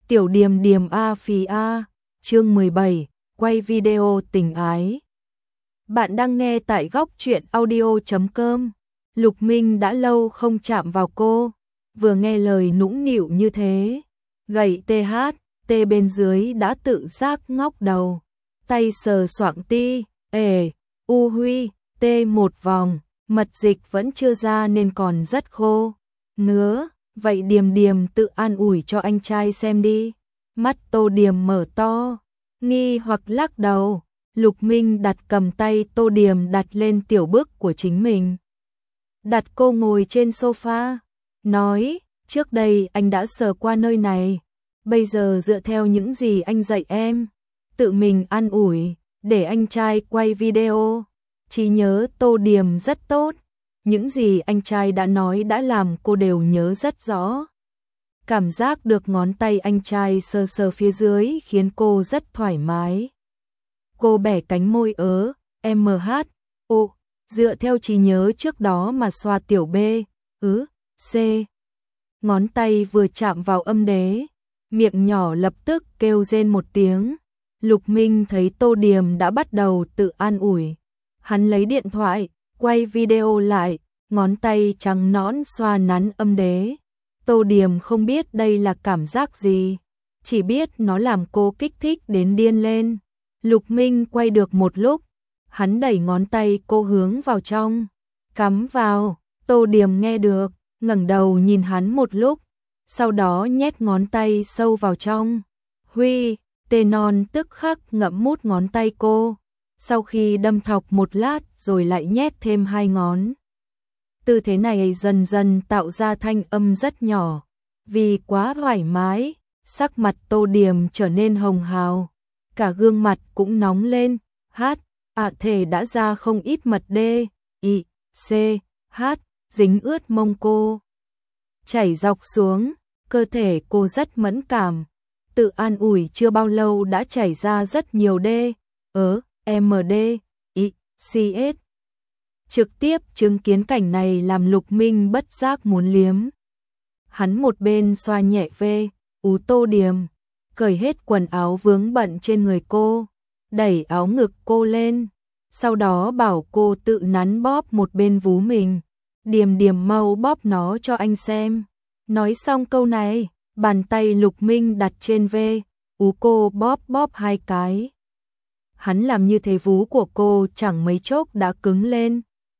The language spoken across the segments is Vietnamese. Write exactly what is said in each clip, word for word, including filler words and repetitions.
Tiểu Điềm Điềm A Phì A, chương mười bảy, quay video tình ái. Bạn đang nghe tại góc truyện audio chấm com. Lục Minh đã lâu không chạm vào cô, vừa nghe lời nũng nịu như thế, gậy tê hát, tê bên dưới đã tự giác ngóc đầu, tay sờ soạng ti, ề, u huy, tê một vòng, mật dịch vẫn chưa ra nên còn rất khô, ngứa. Vậy Điềm Điềm tự an ủi cho anh trai xem đi. Mắt Tô Điềm mở to, nghi hoặc lắc đầu. Lục Minh đặt cầm tay Tô Điềm đặt lên tiểu bức của chính mình. Đặt cô ngồi trên sofa, nói, trước đây anh đã sờ qua nơi này, bây giờ dựa theo những gì anh dạy em, tự mình an ủi, để anh trai quay video. Trí nhớ Tô Điềm rất tốt. Những gì anh trai đã nói đã làm cô đều nhớ rất rõ. Cảm giác được ngón tay anh trai sờ sờ phía dưới khiến cô rất thoải mái. Cô bẻ cánh môi ớ, em hát, ô, dựa theo trí nhớ trước đó mà xoa tiểu B, ứ, C. Ngón tay vừa chạm vào âm đế, miệng nhỏ lập tức kêu rên một tiếng. Lục Minh thấy Tô Điềm đã bắt đầu tự an ủi. Hắn lấy điện thoại, quay video lại, ngón tay trắng nõn xoa nắn âm đế. Tô Điềm không biết đây là cảm giác gì, chỉ biết nó làm cô kích thích đến điên lên. Lục Minh quay được một lúc, hắn đẩy ngón tay cô hướng vào trong, cắm vào. Tô Điềm nghe được, ngẩng đầu nhìn hắn một lúc, sau đó nhét ngón tay sâu vào trong. Huy, tê non tức khắc ngậm mút ngón tay cô. Sau khi đâm thọc một lát rồi lại nhét thêm hai ngón. Tư thế này dần dần tạo ra thanh âm rất nhỏ. Vì quá thoải mái, sắc mặt Tô Điềm trở nên hồng hào. Cả gương mặt cũng nóng lên. Hát, ạ thể đã ra không ít mật đê, y, c, hát, dính ướt mông cô. Chảy dọc xuống, cơ thể cô rất mẫn cảm. Tự an ủi chưa bao lâu đã chảy ra rất nhiều đê, ớ. em đê, I, xê ét. Trực tiếp chứng kiến cảnh này làm Lục Minh bất giác muốn liếm. Hắn một bên xoa nhẹ về, ú Tô Điềm, cởi hết quần áo vướng bận trên người cô, đẩy áo ngực cô lên, sau đó bảo cô tự nắn bóp một bên vú mình. Điềm Điềm mau bóp nó cho anh xem. Nói xong câu này, bàn tay Lục Minh đặt trên ve, ú cô bóp bóp hai cái. Hắn làm như thế vú của cô chẳng mấy chốc đã cứng lên.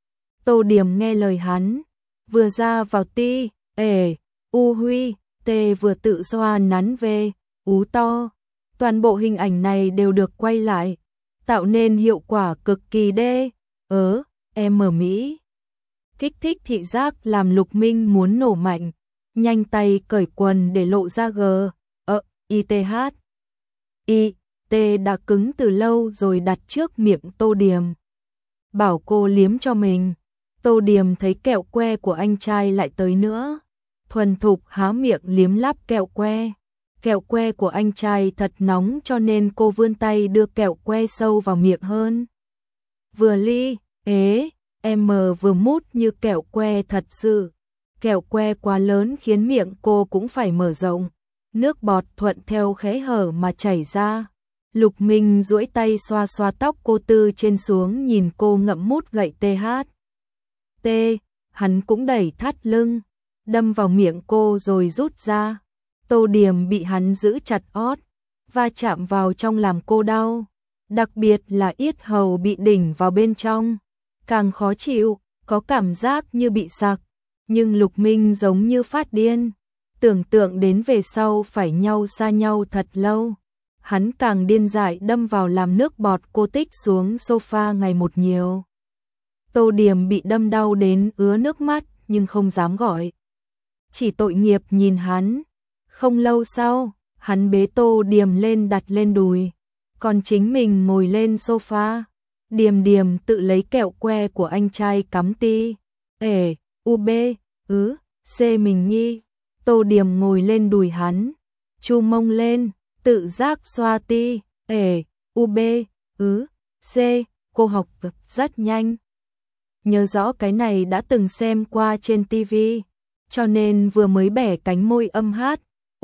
Tô Điềm nghe lời hắn, vừa ra vào ti, ề, u huy, tê vừa tự xoa nắn về, ú to. Toàn bộ hình ảnh này đều được quay lại, tạo nên hiệu quả cực kỳ đê, ớ, em ở Mỹ. Kích thích thị giác làm Lục Minh muốn nổ mạnh, nhanh tay cởi quần để lộ ra g, ợ, ith. Y, tê đã cứng từ lâu rồi đặt trước miệng Tô Điềm. Bảo cô liếm cho mình. Tô Điềm thấy kẹo que của anh trai lại tới nữa. Thuần thục há miệng liếm láp kẹo que. Kẹo que của anh trai thật nóng cho nên cô vươn tay đưa kẹo que sâu vào miệng hơn. Vừa ly, ế, em vừa mút như kẹo que thật sự. Kẹo que quá lớn khiến miệng cô cũng phải mở rộng. Nước bọt thuận theo khẽ hở mà chảy ra. Lục Minh duỗi tay xoa xoa tóc cô từ trên xuống nhìn cô ngậm mút gậy tê hát. Tê, hắn cũng đẩy thắt lưng, đâm vào miệng cô rồi rút ra. Tô Điềm bị hắn giữ chặt ót, va chạm vào trong làm cô đau. Đặc biệt là yết hầu bị đỉnh vào bên trong. Càng khó chịu, có cảm giác như bị sặc. Nhưng Lục Minh giống như phát điên. Tưởng tượng đến về sau phải nhau xa nhau thật lâu. Hắn càng điên dại đâm vào làm nước bọt cô tích xuống sofa ngày một nhiều. Tô Điềm bị đâm đau đến ứa nước mắt nhưng không dám gọi. Chỉ tội nghiệp nhìn hắn. Không lâu sau, hắn bế Tô Điềm lên đặt lên đùi. Còn chính mình ngồi lên sofa. Điềm Điềm tự lấy kẹo que của anh trai cắm ti. Ê, u bê, ứ, c mình nhi. Tô Điềm ngồi lên đùi hắn. Chu mông lên. Tự giác xoa ti, ề, u bê, ứ, c, cô học rất nhanh. Nhớ rõ cái này đã từng xem qua trên ti vi, cho nên vừa mới bẻ cánh môi âm hát, ồ,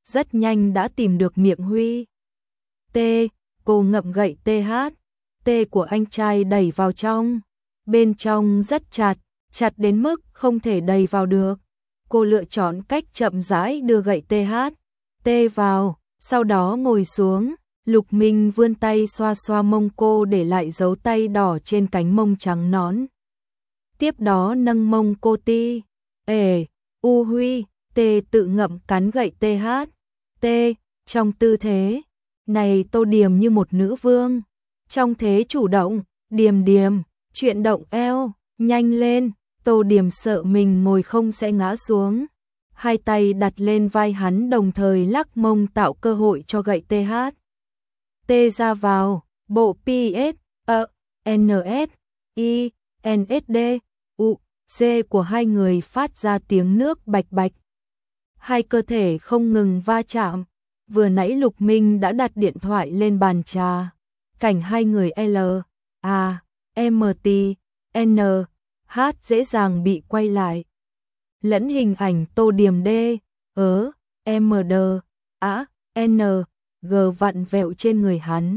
rất nhanh đã tìm được miệng Huy. T, cô ngậm gậy tê hát, T của anh trai đẩy vào trong. Bên trong rất chặt, chặt đến mức không thể đẩy vào được. Cô lựa chọn cách chậm rãi đưa gậy tê hát, T vào, sau đó ngồi xuống. Lục Minh vươn tay xoa xoa mông cô để lại dấu tay đỏ trên cánh mông trắng nõn. Tiếp đó nâng mông cô ti, ề, u Huy, T tự ngậm cắn gậy tê hát, T, trong tư thế này Tô Điềm như một nữ vương. Trong thế chủ động, Điềm Điềm, chuyện động eo, nhanh lên, Tô Điềm sợ mình ngồi không sẽ ngã xuống. Hai tay đặt lên vai hắn đồng thời lắc mông tạo cơ hội cho gậy tê hát. T ra vào, bộ pê ét, E, en ét, I, en ét đê, U, C của hai người phát ra tiếng nước bạch bạch. Hai cơ thể không ngừng va chạm. Vừa nãy Lục Minh đã đặt điện thoại lên bàn trà. Cảnh hai người L, A, M T, N, H dễ dàng bị quay lại. Lẫn hình ảnh Tô Điềm D, ớ, M D, A, N, G vặn vẹo trên người hắn.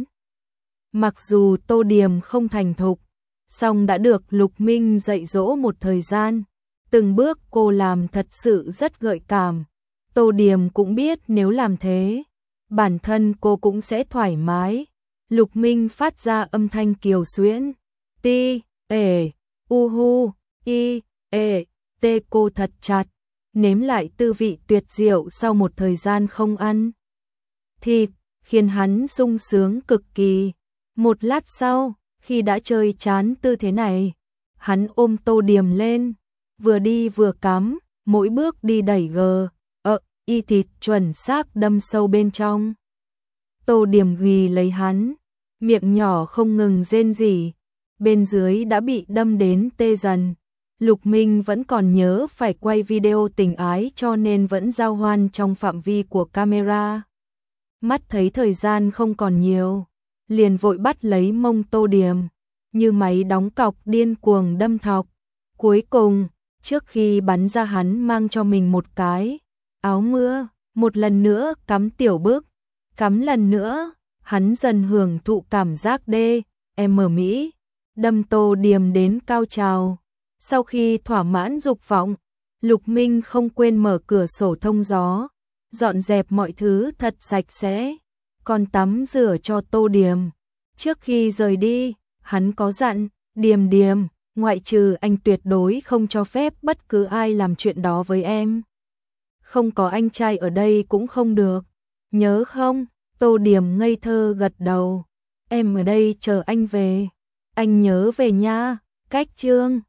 Mặc dù Tô Điềm không thành thục, song đã được Lục Minh dạy dỗ một thời gian. Từng bước cô làm thật sự rất gợi cảm. Tô Điềm cũng biết nếu làm thế, bản thân cô cũng sẽ thoải mái. Lục Minh phát ra âm thanh kiều xuyễn. Ti, ề, u hu, i, ê, tê cô thật chặt. Nếm lại tư vị tuyệt diệu sau một thời gian không ăn thịt, khiến hắn sung sướng cực kỳ. Một lát sau, khi đã chơi chán tư thế này, hắn ôm Tô Điềm lên, vừa đi vừa cắm, mỗi bước đi đẩy gờ, ờ, y thịt chuẩn xác đâm sâu bên trong. Tô Điềm ghi lấy hắn, miệng nhỏ không ngừng rên rỉ, bên dưới đã bị đâm đến tê dần. Lục Minh vẫn còn nhớ phải quay video tình ái cho nên vẫn giao hoan trong phạm vi của camera. Mắt thấy thời gian không còn nhiều, liền vội bắt lấy mông Tô Điềm, như máy đóng cọc điên cuồng đâm thọc. Cuối cùng, trước khi bắn ra hắn mang cho mình một cái áo mưa, một lần nữa cắm tiểu bước, cắm lần nữa, hắn dần hưởng thụ cảm giác đê, em ở Mỹ, đâm Tô Điềm đến cao trào. Sau khi thỏa mãn dục vọng, Lục Minh không quên mở cửa sổ thông gió, dọn dẹp mọi thứ thật sạch sẽ, còn tắm rửa cho Tô Điềm. Trước khi rời đi, hắn có dặn, Điềm Điềm, ngoại trừ anh tuyệt đối không cho phép bất cứ ai làm chuyện đó với em. Không có anh trai ở đây cũng không được, nhớ không? Tô Điềm ngây thơ gật đầu, em ở đây chờ anh về, anh nhớ về nha. Cách chương